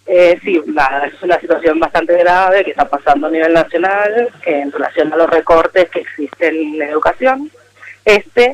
Sí, nada, es una situación bastante grave que está pasando a nivel nacional en relación a los recortes que existen en educación. Este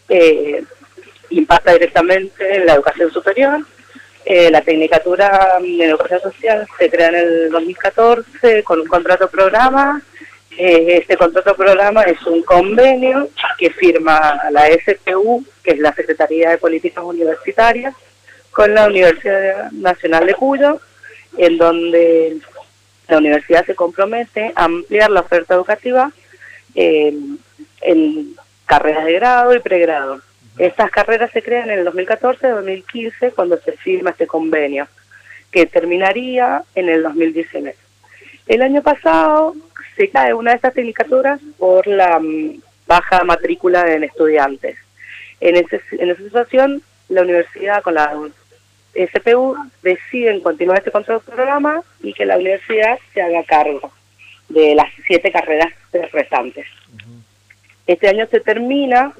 impacta directamente en la educación superior. La Tecnicatura en Educación Social se crea en el 2014 con un contrato programa. Este contrato programa es un convenio que firma la SPU, que es la Secretaría de Políticas Universitarias, con la Universidad Nacional de Cuyo, en donde la universidad se compromete a ampliar la oferta educativa en carreras de grado y pregrado. Estas carreras se crean en el 2014-2015 cuando se firma este convenio, que terminaría en el 2019. El año pasado se cae una de estas tecnicaturas por la baja matrícula en estudiantes. En esa situación, la universidad con la SPU deciden continuar este contrato programa y que la universidad se haga cargo de las 7 carreras restantes. Este año se termina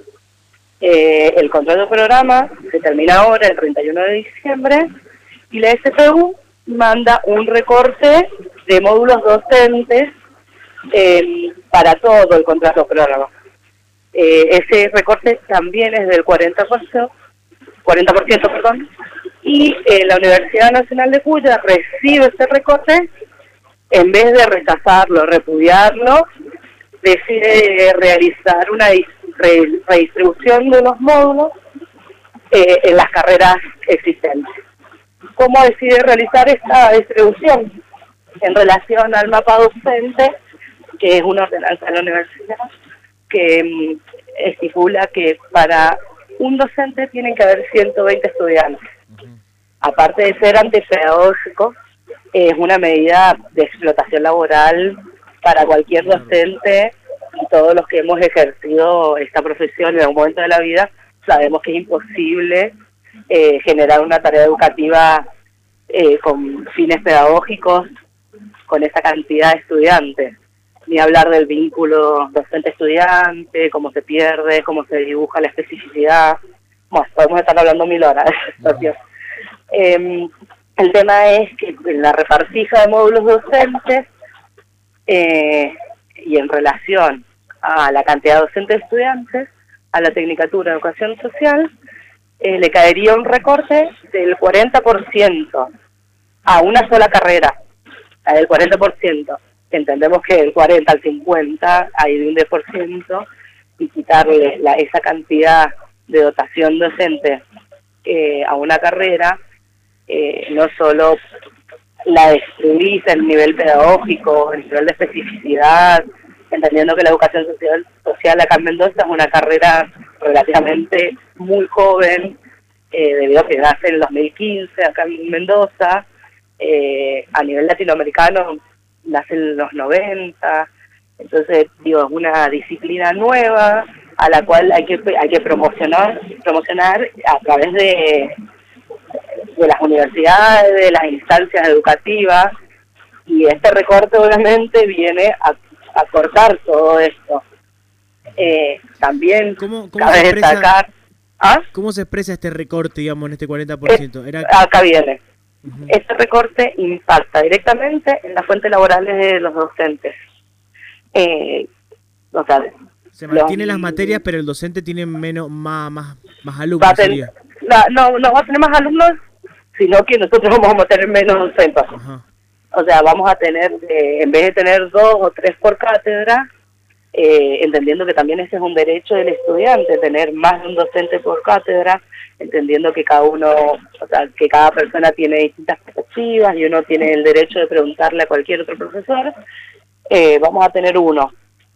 el contrato programa, se termina ahora el 31 de diciembre, y la SPU manda un recorte de módulos docentes para todo el contrato programa. Ese recorte también es del 40%, perdón, y la Universidad Nacional de Cuyo recibe ese recorte, en vez de rechazarlo, repudiarlo, decide realizar una redistribución de los módulos en las carreras existentes. ¿Cómo decide realizar esta distribución? En relación al mapa docente, que es una ordenanza de la universidad, que estipula que para un docente tienen que haber 120 estudiantes. Aparte de ser antipedagógico, es una medida de explotación laboral para cualquier docente, y todos los que hemos ejercido esta profesión en algún momento de la vida sabemos que es imposible generar una tarea educativa con fines pedagógicos con esa cantidad de estudiantes, ni hablar del vínculo docente-estudiante, cómo se pierde, cómo se dibuja la especificidad. Bueno, podemos estar hablando 1000 horas de esa situación. El tema es que en la repartija de módulos docentes y en relación a la cantidad de docentes estudiantes, a la Tecnicatura de Educación Social, le caería un recorte del 40% a una sola carrera, del 40%. Entendemos que del 40 al 50 hay de un 10%, y quitarle esa cantidad de dotación docente a una carrera, no solo la destruís en nivel pedagógico, en nivel de especificidad, entendiendo que la educación social acá en Mendoza es una carrera relativamente muy joven, debido a que nace en el 2015 acá en Mendoza. A nivel latinoamericano nace en los 90, entonces digo, es una disciplina nueva a la cual hay que promocionar a través de las universidades, de las instancias educativas, y este recorte obviamente viene a cortar todo esto. También cabe destacar... ¿Cómo se expresa este recorte, digamos, en este 40%? Acá viene. Este recorte impacta directamente en las fuentes laborales de los docentes. O sea, se mantienen las materias, pero el docente tiene más alumnos. No va a tener más alumnos, sino que nosotros vamos a tener menos docentes. O sea, vamos a tener, en vez de tener 2 o 3 por cátedra, entendiendo que también ese es un derecho del estudiante, tener más de un docente por cátedra, entendiendo que que cada persona tiene distintas perspectivas y uno tiene el derecho de preguntarle a cualquier otro profesor, vamos a tener uno.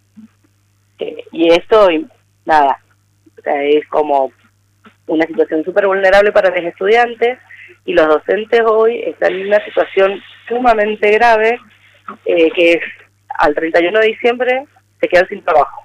Y esto, nada, o sea, es como una situación súper vulnerable para los estudiantes, y los docentes hoy están en una situación sumamente grave, que es al 31 de diciembre se quedan sin trabajo.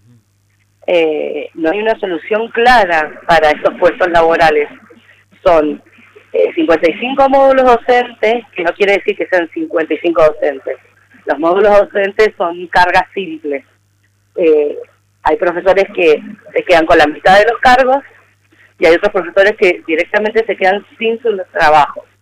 No hay una solución clara para estos puestos laborales. Son 55 módulos docentes, que no quiere decir que sean 55 docentes. Los módulos docentes son cargas simples. Hay profesores que se quedan con la mitad de los cargos, y hay otros profesores que directamente se quedan sin su trabajo.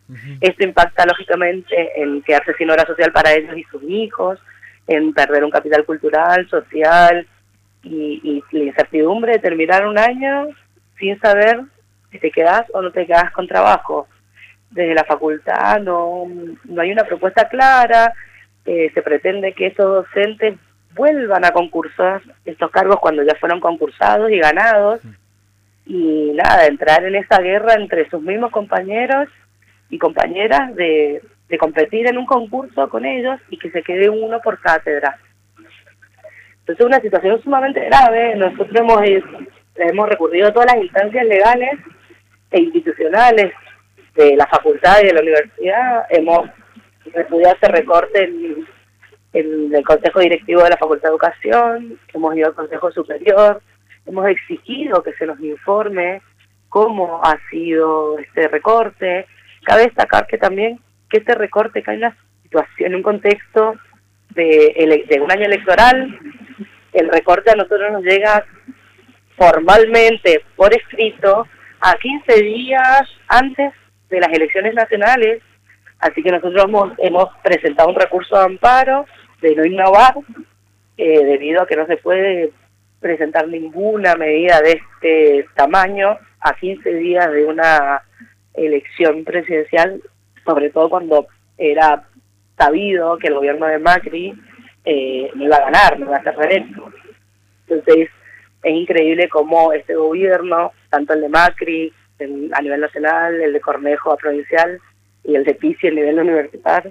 Ujú. Esto impacta lógicamente en quedarse sin obra social para ellos y sus hijos, en perder un capital cultural, social, y la incertidumbre de terminar un año sin saber si te quedás o no te quedás con trabajo. Desde la facultad no hay una propuesta clara, se pretende que estos docentes vuelvan a concursar estos cargos cuando ya fueron concursados y ganados, y nada, entrar en esa guerra entre sus mismos compañeros y compañeras de competir en un concurso con ellos y que se quede uno por cátedra. Entonces es una situación sumamente grave. Nosotros hemos recurrido a todas las instancias legales e institucionales de la facultad y de la universidad. Hemos repudiado ese recorte en el Consejo Directivo de la Facultad de Educación, hemos ido al Consejo Superior, hemos exigido que se nos informe cómo ha sido este recorte. Cabe destacar que también que este recorte cae en una situación, en un contexto de un año electoral. El recorte a nosotros nos llega formalmente, por escrito, a 15 días antes de las elecciones nacionales, así que nosotros hemos presentado un recurso de amparo de no innovar, debido a que no se puede presentar ninguna medida de este tamaño a 15 días de una elección presidencial, sobre todo cuando era sabido que el gobierno de Macri no iba a ganar, no iba a ser reelecto. Entonces es increíble cómo este gobierno, tanto el de Macri a nivel nacional, el de Cornejo a provincial y el de Pizzi a nivel universitario,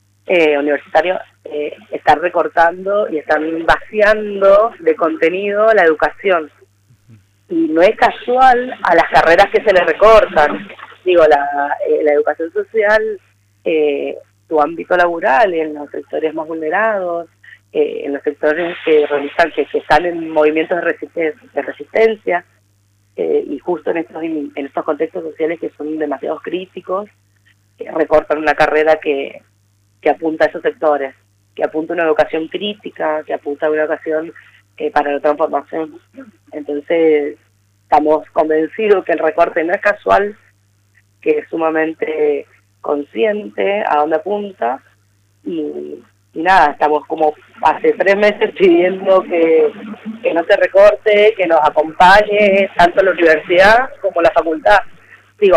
están recortando y están vaciando de contenido la educación. Y no es casual a las carreras que se le recortan. Digo, la educación social, su ámbito laboral, en los sectores más vulnerados, en los sectores que realizan, que están en movimientos de resistencia, y justo en estos contextos sociales que son demasiado críticos, recortan una carrera que apunta a esos sectores, que apunta a una educación crítica, que apunta a una educación para la transformación. Entonces, estamos convencidos que el recorte no es casual, que es sumamente consciente a dónde apunta, y nada, estamos como hace 3 meses pidiendo que no se recorte, que nos acompañe tanto la universidad como la facultad. Digo,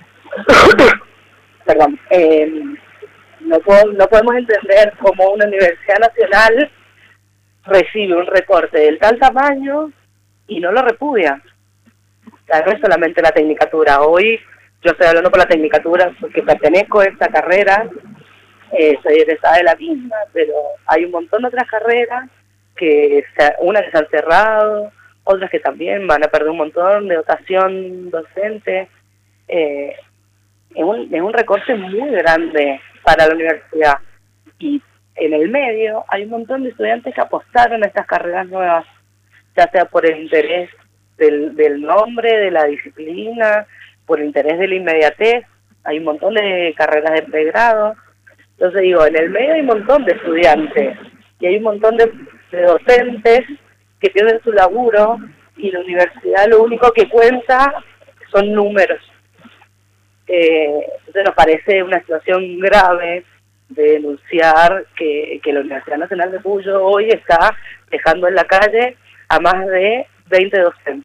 perdón, no podemos entender cómo una universidad nacional recibe un recorte del tal tamaño y no lo repudia. O sea, no es solamente la tecnicatura. Hoy yo estoy hablando por la tecnicatura porque pertenezco a esta carrera, soy egresada de la misma, pero hay un montón de otras carreras, unas que se han cerrado, otras que también van a perder un montón de dotación docente. Es un recorte muy grande para la universidad, y en el medio hay un montón de estudiantes que apostaron a estas carreras nuevas, ya sea por el interés del nombre, de la disciplina, por el interés de la inmediatez. Hay un montón de carreras de pregrado. Entonces digo, en el medio hay un montón de estudiantes y hay un montón de docentes que pierden su laburo, y la universidad lo único que cuenta son números. Entonces nos parece una situación grave de denunciar que la Universidad Nacional de Cuyo hoy está dejando en la calle a más de 20 docentes.